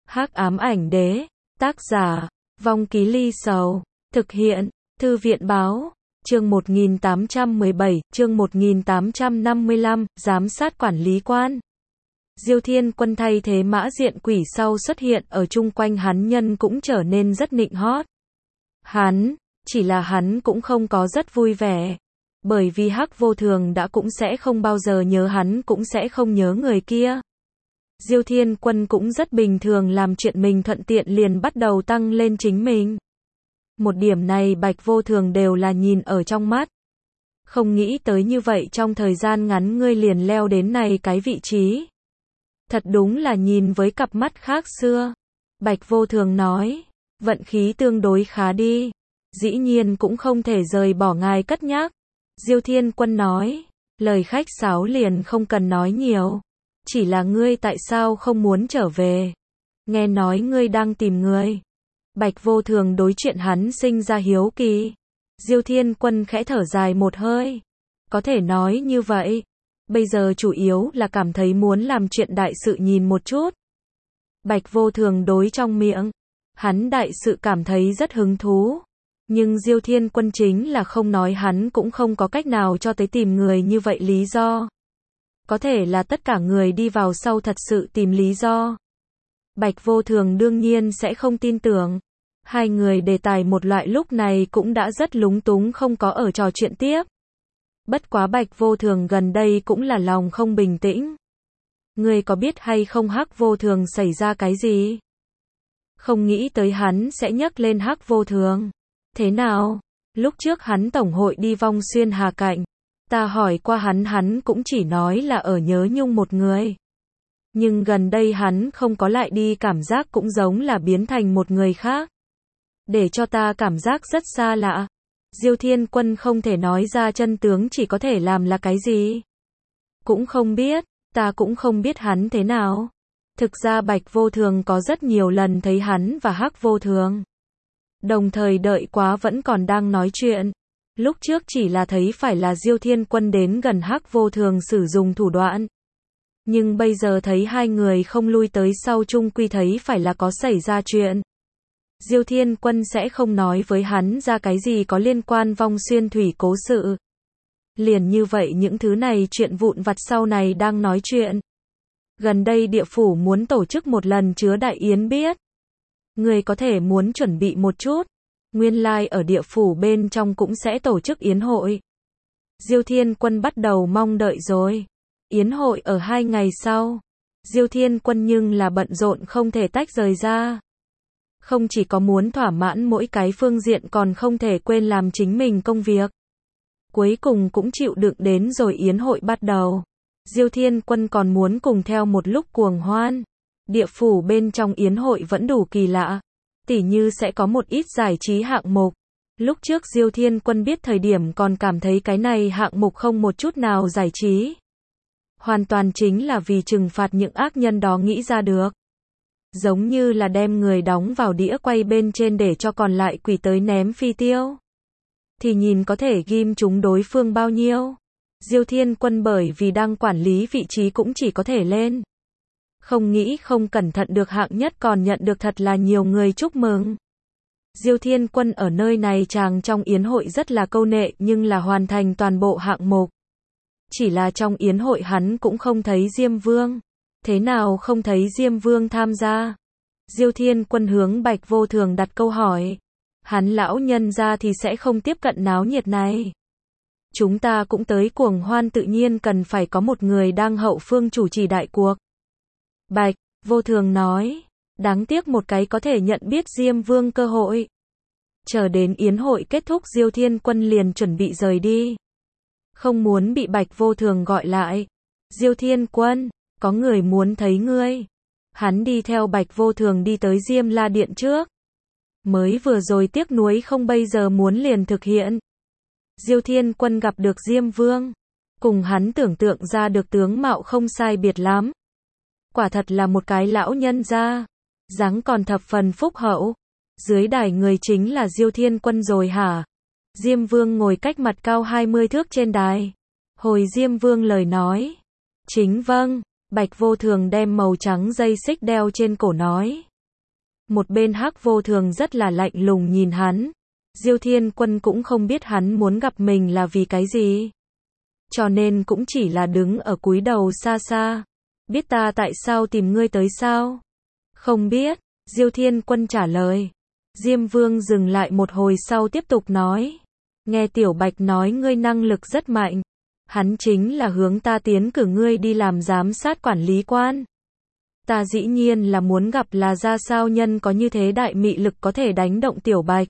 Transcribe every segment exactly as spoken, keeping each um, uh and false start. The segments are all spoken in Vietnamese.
Hắc ám ảnh đế, tác giả, Vong Ký Ly Sầu, thực hiện, Thư viện báo, chương một nghìn tám trăm mười bảy, chương một nghìn tám trăm năm mươi lăm, giám sát quản lý quan. Diêu Thiên Quân thay thế Mã Diện Quỷ sau xuất hiện ở chung quanh hắn nhân cũng trở nên rất nịnh hót. Hắn, chỉ là hắn cũng không có rất vui vẻ. Bởi vì Hắc Vô Thường đã cũng sẽ không bao giờ nhớ hắn cũng sẽ không nhớ người kia. Diêu Thiên Quân cũng rất bình thường làm chuyện mình thuận tiện liền bắt đầu tăng lên chính mình. Một điểm này Bạch Vô Thường đều là nhìn ở trong mắt. Không nghĩ tới như vậy trong thời gian ngắn ngươi liền leo đến này cái vị trí. Thật đúng là nhìn với cặp mắt khác xưa. Bạch Vô Thường nói, vận khí tương đối khá đi. Dĩ nhiên cũng không thể rời bỏ ngài cất nhắc. Diêu Thiên Quân nói, lời khách sáo liền không cần nói nhiều. Chỉ là ngươi tại sao không muốn trở về? Nghe nói ngươi đang tìm người. Bạch Vô Thường đối chuyện hắn sinh ra hiếu kỳ. Diêu Thiên Quân khẽ thở dài một hơi. Có thể nói như vậy. Bây giờ chủ yếu là cảm thấy muốn làm chuyện đại sự nhìn một chút. Bạch Vô Thường đối trong miệng. Hắn đại sự cảm thấy rất hứng thú. Nhưng Diêu Thiên Quân chính là không nói hắn cũng không có cách nào cho tới tìm người như vậy lý do. Có thể là tất cả người đi vào sau thật sự tìm lý do. Bạch Vô Thường đương nhiên sẽ không tin tưởng. Hai người đề tài một loại lúc này cũng đã rất lúng túng không có ở trò chuyện tiếp. Bất quá Bạch Vô Thường gần đây cũng là lòng không bình tĩnh. Ngươi có biết hay không Hắc Vô Thường xảy ra cái gì? Không nghĩ tới hắn sẽ nhắc lên Hắc Vô Thường. Thế nào? Lúc trước hắn tổng hội đi Vong Xuyên Hà Cạnh. Ta hỏi qua hắn hắn cũng chỉ nói là ở nhớ nhung một người. Nhưng gần đây hắn không có lại đi cảm giác cũng giống là biến thành một người khác. Để cho ta cảm giác rất xa lạ. Diêu Thiên Quân không thể nói ra chân tướng chỉ có thể làm là cái gì. Cũng không biết, ta cũng không biết hắn thế nào. Thực ra Bạch Vô Thường có rất nhiều lần thấy hắn và Hắc Vô Thường. Đồng thời đợi quá vẫn còn đang nói chuyện. Lúc trước chỉ là thấy phải là Diêu Thiên Quân đến gần Hắc Vô Thường sử dụng thủ đoạn. Nhưng bây giờ thấy hai người không lui tới sau chung quy thấy phải là có xảy ra chuyện. Diêu Thiên Quân sẽ không nói với hắn ra cái gì có liên quan Vong Xuyên thủy cố sự. Liền như vậy những thứ này chuyện vụn vặt sau này đang nói chuyện. Gần đây địa phủ muốn tổ chức một lần chứa đại yến biết. Người có thể muốn chuẩn bị một chút. Nguyên lai like ở địa phủ bên trong cũng sẽ tổ chức yến hội. Diêu Thiên Quân bắt đầu mong đợi rồi. Yến hội ở hai ngày sau. Diêu Thiên Quân nhưng là bận rộn không thể tách rời ra. Không chỉ có muốn thỏa mãn mỗi cái phương diện còn không thể quên làm chính mình công việc. Cuối cùng cũng chịu đựng đến rồi yến hội bắt đầu. Diêu Thiên Quân còn muốn cùng theo một lúc cuồng hoan. Địa phủ bên trong yến hội vẫn đủ kỳ lạ. Tỉ như sẽ có một ít giải trí hạng mục. Lúc trước Diêu Thiên Quân biết thời điểm còn cảm thấy cái này hạng mục không một chút nào giải trí. Hoàn toàn chính là vì trừng phạt những ác nhân đó nghĩ ra được. Giống như là đem người đóng vào đĩa quay bên trên để cho còn lại quỷ tới ném phi tiêu. Thì nhìn có thể ghim chúng đối phương bao nhiêu. Diêu Thiên Quân bởi vì đang quản lý vị trí cũng chỉ có thể lên. Không nghĩ không cẩn thận được hạng nhất còn nhận được thật là nhiều người chúc mừng. Diêu Thiên Quân ở nơi này chàng trong yến hội rất là câu nệ nhưng là hoàn thành toàn bộ hạng mục. Chỉ là trong yến hội hắn cũng không thấy Diêm Vương. Thế nào không thấy Diêm Vương tham gia? Diêu Thiên Quân hướng Bạch Vô Thường đặt câu hỏi. Hắn lão nhân ra thì sẽ không tiếp cận náo nhiệt này. Chúng ta cũng tới cuồng hoan tự nhiên cần phải có một người đang hậu phương chủ trì đại cuộc. Bạch Vô Thường nói, đáng tiếc một cái có thể nhận biết Diêm Vương cơ hội. Chờ đến yến hội kết thúc Diêu Thiên Quân liền chuẩn bị rời đi. Không muốn bị Bạch Vô Thường gọi lại. Diêu Thiên Quân, có người muốn thấy ngươi. Hắn đi theo Bạch Vô Thường đi tới Diêm La Điện trước. Mới vừa rồi tiếc nuối không bây giờ muốn liền thực hiện. Diêu Thiên Quân gặp được Diêm Vương. Cùng hắn tưởng tượng ra được tướng mạo không sai biệt lắm. Quả thật là một cái lão nhân gia. Dáng còn thập phần phúc hậu. Dưới đài người chính là Diêu Thiên Quân rồi hả? Diêm Vương ngồi cách mặt cao hai mươi thước trên đài. Hồi Diêm Vương lời nói. Chính vâng. Bạch Vô Thường đem màu trắng dây xích đeo trên cổ nói. Một bên Hắc Vô Thường rất là lạnh lùng nhìn hắn. Diêu Thiên Quân cũng không biết hắn muốn gặp mình là vì cái gì. Cho nên cũng chỉ là đứng ở cúi đầu xa xa. Biết ta tại sao tìm ngươi tới sao? Không biết, Diêu Thiên Quân trả lời. Diêm Vương dừng lại một hồi sau tiếp tục nói. Nghe Tiểu Bạch nói ngươi năng lực rất mạnh. Hắn chính là hướng ta tiến cử ngươi đi làm giám sát quản lý quan. Ta dĩ nhiên là muốn gặp là ra sao nhân có như thế đại mị lực có thể đánh động Tiểu Bạch.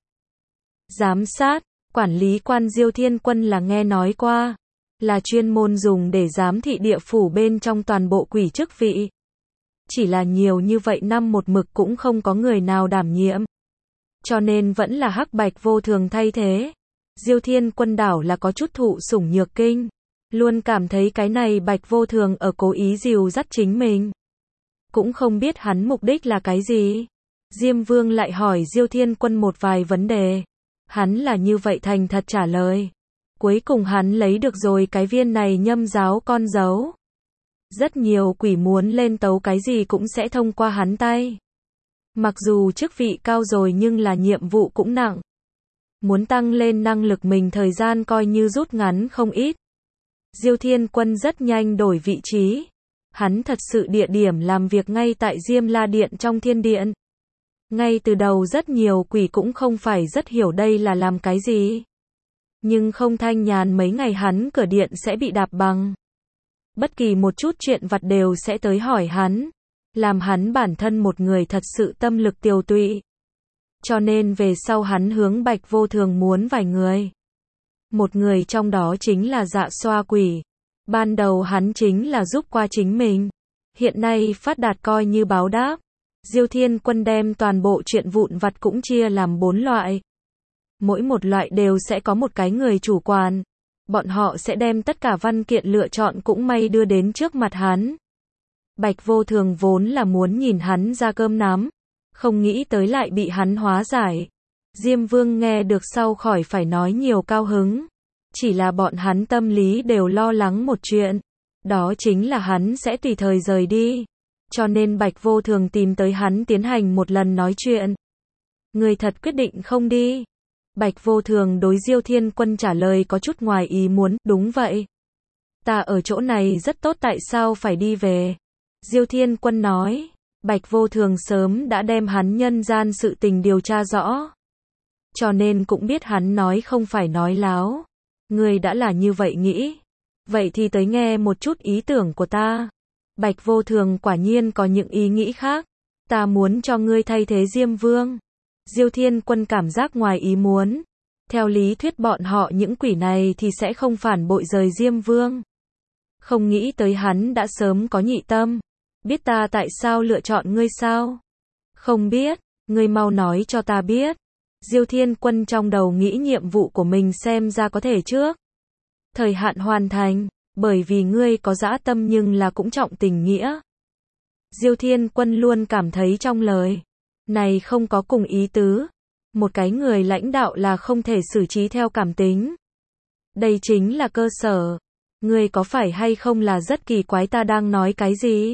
Giám sát, quản lý quan Diêu Thiên Quân là nghe nói qua. Là chuyên môn dùng để giám thị địa phủ bên trong toàn bộ quỷ chức vị. Chỉ là nhiều như vậy năm một mực cũng không có người nào đảm nhiệm. Cho nên vẫn là Hắc Bạch Vô Thường thay thế. Diêu Thiên Quân đảo là có chút thụ sủng nhược kinh. Luôn cảm thấy cái này Bạch Vô Thường ở cố ý dìu dắt chính mình. Cũng không biết hắn mục đích là cái gì. Diêm Vương lại hỏi Diêu Thiên Quân một vài vấn đề. Hắn là như vậy thành thật trả lời. Cuối cùng hắn lấy được rồi cái viên này nhâm giáo con dấu. Rất nhiều quỷ muốn lên tấu cái gì cũng sẽ thông qua hắn tay. Mặc dù chức vị cao rồi nhưng là nhiệm vụ cũng nặng. Muốn tăng lên năng lực mình thời gian coi như rút ngắn không ít. Diêu Thiên Quân rất nhanh đổi vị trí. Hắn thật sự địa điểm làm việc ngay tại Diêm La Điện trong thiên điện. Ngay từ đầu rất nhiều quỷ cũng không phải rất hiểu đây là làm cái gì. Nhưng không thanh nhàn mấy ngày hắn cửa điện sẽ bị đạp bằng. Bất kỳ một chút chuyện vặt đều sẽ tới hỏi hắn. Làm hắn bản thân một người thật sự tâm lực tiều tụy. Cho nên về sau hắn hướng Bạch Vô Thường muốn vài người. Một người trong đó chính là Dạ Xoa Quỷ. Ban đầu hắn chính là giúp qua chính mình. Hiện nay phát đạt coi như báo đáp. Diêu Thiên Quân đem toàn bộ chuyện vụn vặt cũng chia làm bốn loại. Mỗi một loại đều sẽ có một cái người chủ quản. Bọn họ sẽ đem tất cả văn kiện lựa chọn cũng may đưa đến trước mặt hắn. Bạch Vô Thường vốn là muốn nhìn hắn ra cơm nắm. Không nghĩ tới lại bị hắn hóa giải. Diêm Vương nghe được sau khỏi phải nói nhiều cao hứng. Chỉ là bọn hắn tâm lý đều lo lắng một chuyện. Đó chính là hắn sẽ tùy thời rời đi. Cho nên Bạch Vô Thường tìm tới hắn tiến hành một lần nói chuyện. Người thật quyết định không đi. Bạch Vô Thường đối Diêu Thiên Quân trả lời có chút ngoài ý muốn. Đúng vậy. Ta ở chỗ này rất tốt tại sao phải đi về. Diêu Thiên Quân nói. Bạch Vô Thường sớm đã đem hắn nhân gian sự tình điều tra rõ. Cho nên cũng biết hắn nói không phải nói láo. Ngươi đã là như vậy nghĩ. Vậy thì tới nghe một chút ý tưởng của ta. Bạch Vô Thường quả nhiên có những ý nghĩ khác. Ta muốn cho ngươi thay thế Diêm Vương. Diêu Thiên Quân cảm giác ngoài ý muốn. Theo lý thuyết bọn họ những quỷ này thì sẽ không phản bội rời Diêm Vương. Không nghĩ tới hắn đã sớm có nhị tâm. Biết ta tại sao lựa chọn ngươi sao? Không biết, ngươi mau nói cho ta biết. Diêu Thiên Quân trong đầu nghĩ nhiệm vụ của mình xem ra có thể trước thời hạn hoàn thành, bởi vì ngươi có dã tâm nhưng là cũng trọng tình nghĩa. Diêu Thiên Quân luôn cảm thấy trong lời này không có cùng ý tứ. Một cái người lãnh đạo là không thể xử trí theo cảm tính. Đây chính là cơ sở. Ngươi có phải hay không là rất kỳ quái ta đang nói cái gì?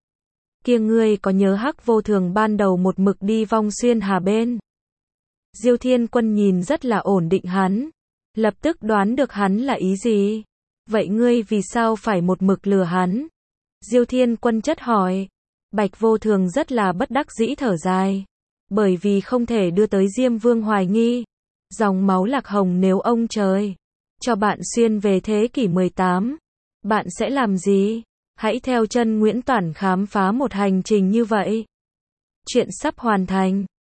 Kia ngươi có nhớ Hắc Vô Thường ban đầu một mực đi vong xuyên hà bên? Diêu Thiên Quân nhìn rất là ổn định hắn. Lập tức đoán được hắn là ý gì. Vậy ngươi vì sao phải một mực lừa hắn? Diêu Thiên Quân chất hỏi. Bạch Vô Thường rất là bất đắc dĩ thở dài. Bởi vì không thể đưa tới Diêm Vương hoài nghi. Dòng máu Lạc Hồng nếu ông trời cho bạn xuyên về thế kỷ mười tám. Bạn sẽ làm gì? Hãy theo chân Nguyễn Toản khám phá một hành trình như vậy. Chuyện sắp hoàn thành.